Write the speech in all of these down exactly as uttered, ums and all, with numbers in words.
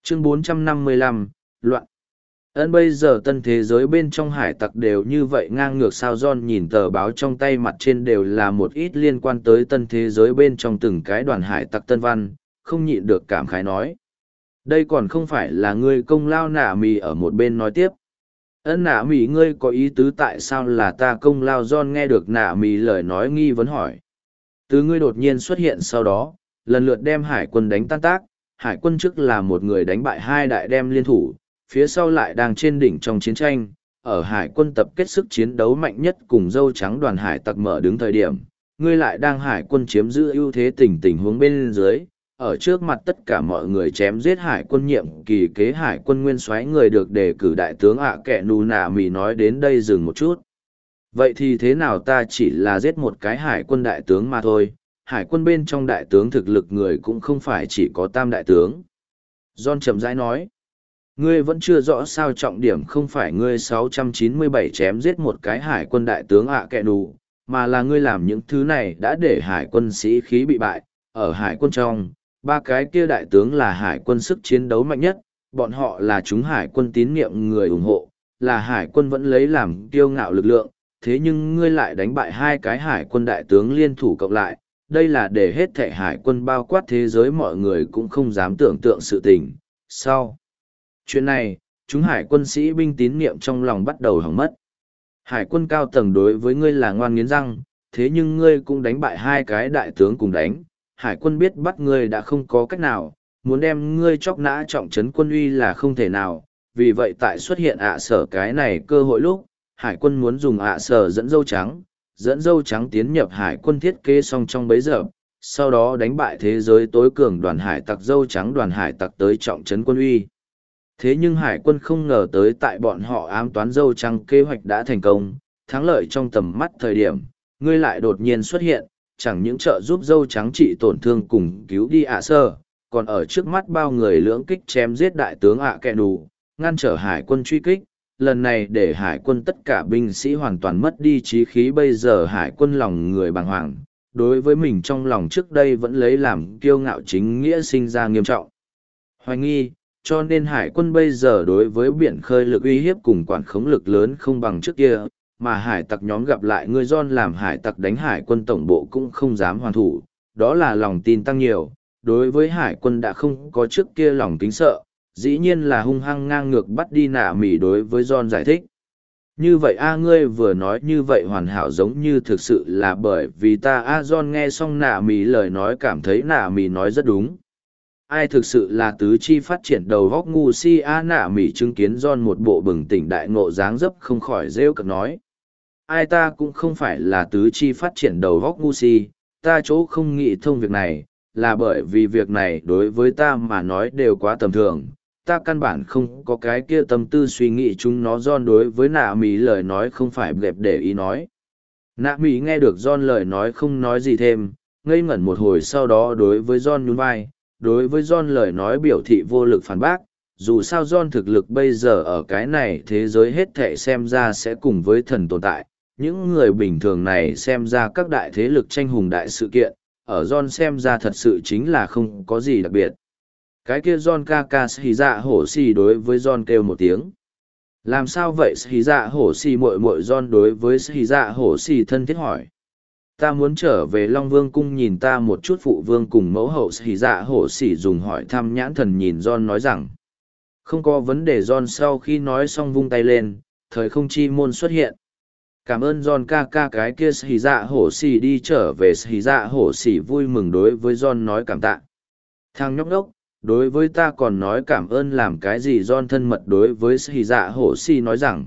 Chương bốn trăm năm mươi lăm, Loạn. Ấn bây giờ tân thế giới bên trong hải tặc đều như vậy ngang ngược sao John nhìn tờ báo trong tay mặt trên đều là một ít liên quan tới tân thế giới bên trong từng cái đoàn hải tặc tân văn, không nhịn được cảm khái nói. Đây còn không phải là ngươi công lao nả mì ở một bên nói tiếp. Ấn nả mì ngươi có ý tứ tại sao là ta công lao John nghe được nả mì lời nói nghi vấn hỏi. Từ ngươi đột nhiên xuất hiện sau đó, lần lượt đem hải quân đánh tan tác, hải quân trước là một người đánh bại hai đại đem liên thủ, phía sau lại đang trên đỉnh trong chiến tranh, ở hải quân tập kết sức chiến đấu mạnh nhất cùng dâu trắng đoàn hải tặc mở đứng thời điểm, ngươi lại đang hải quân chiếm giữ ưu thế tình tình huống bên dưới, ở trước mặt tất cả mọi người chém giết hải quân nhiệm kỳ kế hải quân nguyên soái người được đề cử đại tướng ạ kẻ nù nà mì nói đến đây dừng một chút. Vậy thì thế nào ta chỉ là giết một cái hải quân đại tướng mà thôi, hải quân bên trong đại tướng thực lực người cũng không phải chỉ có tam đại tướng. John chậm rãi nói, ngươi vẫn chưa rõ sao trọng điểm không phải ngươi sáu trăm chín mươi bảy chém giết một cái hải quân đại tướng ạ kẻ nù, mà là ngươi làm những thứ này đã để hải quân sĩ khí bị bại, ở hải quân trong. Ba cái kia đại tướng là hải quân sức chiến đấu mạnh nhất, bọn họ là chúng hải quân tín nhiệm người ủng hộ, là hải quân vẫn lấy làm kiêu ngạo lực lượng, thế nhưng ngươi lại đánh bại hai cái hải quân đại tướng liên thủ cộng lại, đây là để hết thảy hải quân bao quát thế giới mọi người cũng không dám tưởng tượng sự tình. Sau chuyện này, chúng hải quân sĩ binh tín nhiệm trong lòng bắt đầu hỏng mất. Hải quân cao tầng đối với ngươi là ngoan nghiến răng, thế nhưng ngươi cũng đánh bại hai cái đại tướng cùng đánh. Hải quân biết bắt ngươi đã không có cách nào, muốn đem ngươi chóc nã trọng trấn quân uy là không thể nào, vì vậy tại xuất hiện ạ sở cái này cơ hội lúc, hải quân muốn dùng ạ sở dẫn dâu trắng, dẫn dâu trắng tiến nhập hải quân thiết kế xong trong bấy giờ, sau đó đánh bại thế giới tối cường đoàn hải tặc dâu trắng đoàn hải tặc tới trọng trấn quân uy. Thế nhưng hải quân không ngờ tới tại bọn họ ám toán dâu trắng kế hoạch đã thành công, thắng lợi trong tầm mắt thời điểm, ngươi lại đột nhiên xuất hiện, chẳng những trợ giúp dâu trắng trị tổn thương cùng cứu đi ạ sơ, còn ở trước mắt bao người lưỡng kích chém giết đại tướng ạ kẹ nù, ngăn trở hải quân truy kích, lần này để hải quân tất cả binh sĩ hoàn toàn mất đi trí khí bây giờ hải quân lòng người bàng hoàng, đối với mình trong lòng trước đây vẫn lấy làm kiêu ngạo chính nghĩa sinh ra nghiêm trọng. Hoài nghi, cho nên hải quân bây giờ đối với biển khơi lực uy hiếp cùng quản khống lực lớn không bằng trước kia, mà hải tặc nhóm gặp lại ngươi John làm hải tặc đánh hải quân tổng bộ cũng không dám hoàn thủ, đó là lòng tin tăng nhiều, đối với hải quân đã không có trước kia lòng kính sợ, dĩ nhiên là hung hăng ngang ngược bắt đi nạ mỉ đối với John giải thích. Như vậy a ngươi vừa nói như vậy hoàn hảo giống như thực sự là bởi vì ta a John nghe xong nạ mỉ lời nói cảm thấy nạ mỉ nói rất đúng. Ai thực sự là tứ chi phát triển đầu góc ngu si a nạ mỉ chứng kiến John một bộ bừng tỉnh đại ngộ dáng dấp không khỏi rêu cực nói. Ai ta cũng không phải là tứ chi phát triển đầu góc ngu si, ta chỗ không nghĩ thông việc này, là bởi vì việc này đối với ta mà nói đều quá tầm thường, ta căn bản không có cái kia tâm tư suy nghĩ chúng nó John đối với nạ mỹ lời nói không phải đẹp để ý nói. Nạ mỹ nghe được John lời nói không nói gì thêm, ngây ngẩn một hồi sau đó đối với John nhún vai, đối với John lời nói biểu thị vô lực phản bác, dù sao John thực lực bây giờ ở cái này thế giới hết thệ xem ra sẽ cùng với thần tồn tại. Những người bình thường này xem ra các đại thế lực tranh hùng đại sự kiện, ở John xem ra thật sự chính là không có gì đặc biệt. Cái kia John ca ca Shì dạ hổ xì đối với John kêu một tiếng. Làm sao vậy Shì dạ hổ xì muội muội John đối với Shì dạ hổ xì thân thiết hỏi. Ta muốn trở về Long Vương cung nhìn ta một chút phụ vương cùng mẫu hậu Shì dạ hổ xì dùng hỏi thăm nhãn thần nhìn John nói rằng. Không có vấn đề John sau khi nói xong vung tay lên, thời không chi môn xuất hiện. Cảm ơn John ca ca cái kia Shì dạ hổ xì đi trở về Shì dạ hổ xì vui mừng đối với John nói cảm tạ. Thằng nhóc đốc, đối với ta còn nói cảm ơn làm cái gì John thân mật đối với Shì dạ hổ xì nói rằng.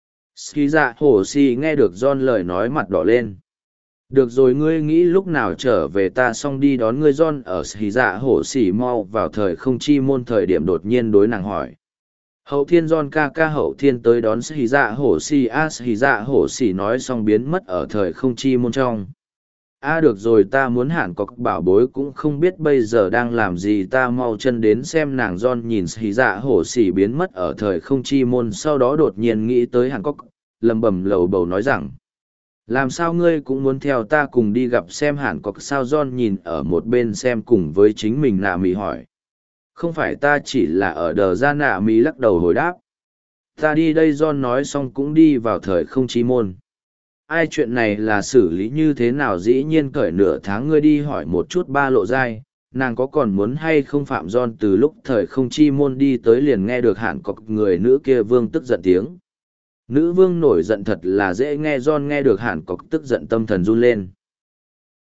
Shì dạ hổ xì nghe được John lời nói mặt đỏ lên. Được rồi ngươi nghĩ lúc nào trở về ta xong đi đón ngươi John ở Shì dạ hổ xì mau vào thời không chi môn thời điểm đột nhiên đối nàng hỏi. Hậu thiên John ca ca hậu thiên tới đón Shì dạ hổ xì a Shì dạ hổ xì nói xong biến mất ở thời không chi môn trong. A được rồi ta muốn hạn có bảo bối cũng không biết bây giờ đang làm gì ta mau chân đến xem nàng John nhìn Shì dạ hổ xì biến mất ở thời không chi môn sau đó đột nhiên nghĩ tới Hàn Cốc, lầm bầm lầu bầu nói rằng. Làm sao ngươi cũng muốn theo ta cùng đi gặp xem Hàn Cốc sao John nhìn ở một bên xem cùng với chính mình nạ mị hỏi. không phải ta chỉ là ở đờ ra nạ mỹ lắc đầu hồi đáp. Ta đi đây John nói xong cũng đi vào thời không chi môn. Ai chuyện này là xử lý như thế nào dĩ nhiên cởi nửa tháng ngươi đi hỏi một chút ba lộ dai, nàng có còn muốn hay không phạm John từ lúc thời không chi môn đi tới liền nghe được hạn cọc người nữ kia vương tức giận tiếng. Nữ vương nổi giận thật là dễ nghe John nghe được hạn cọc tức giận tâm thần run lên.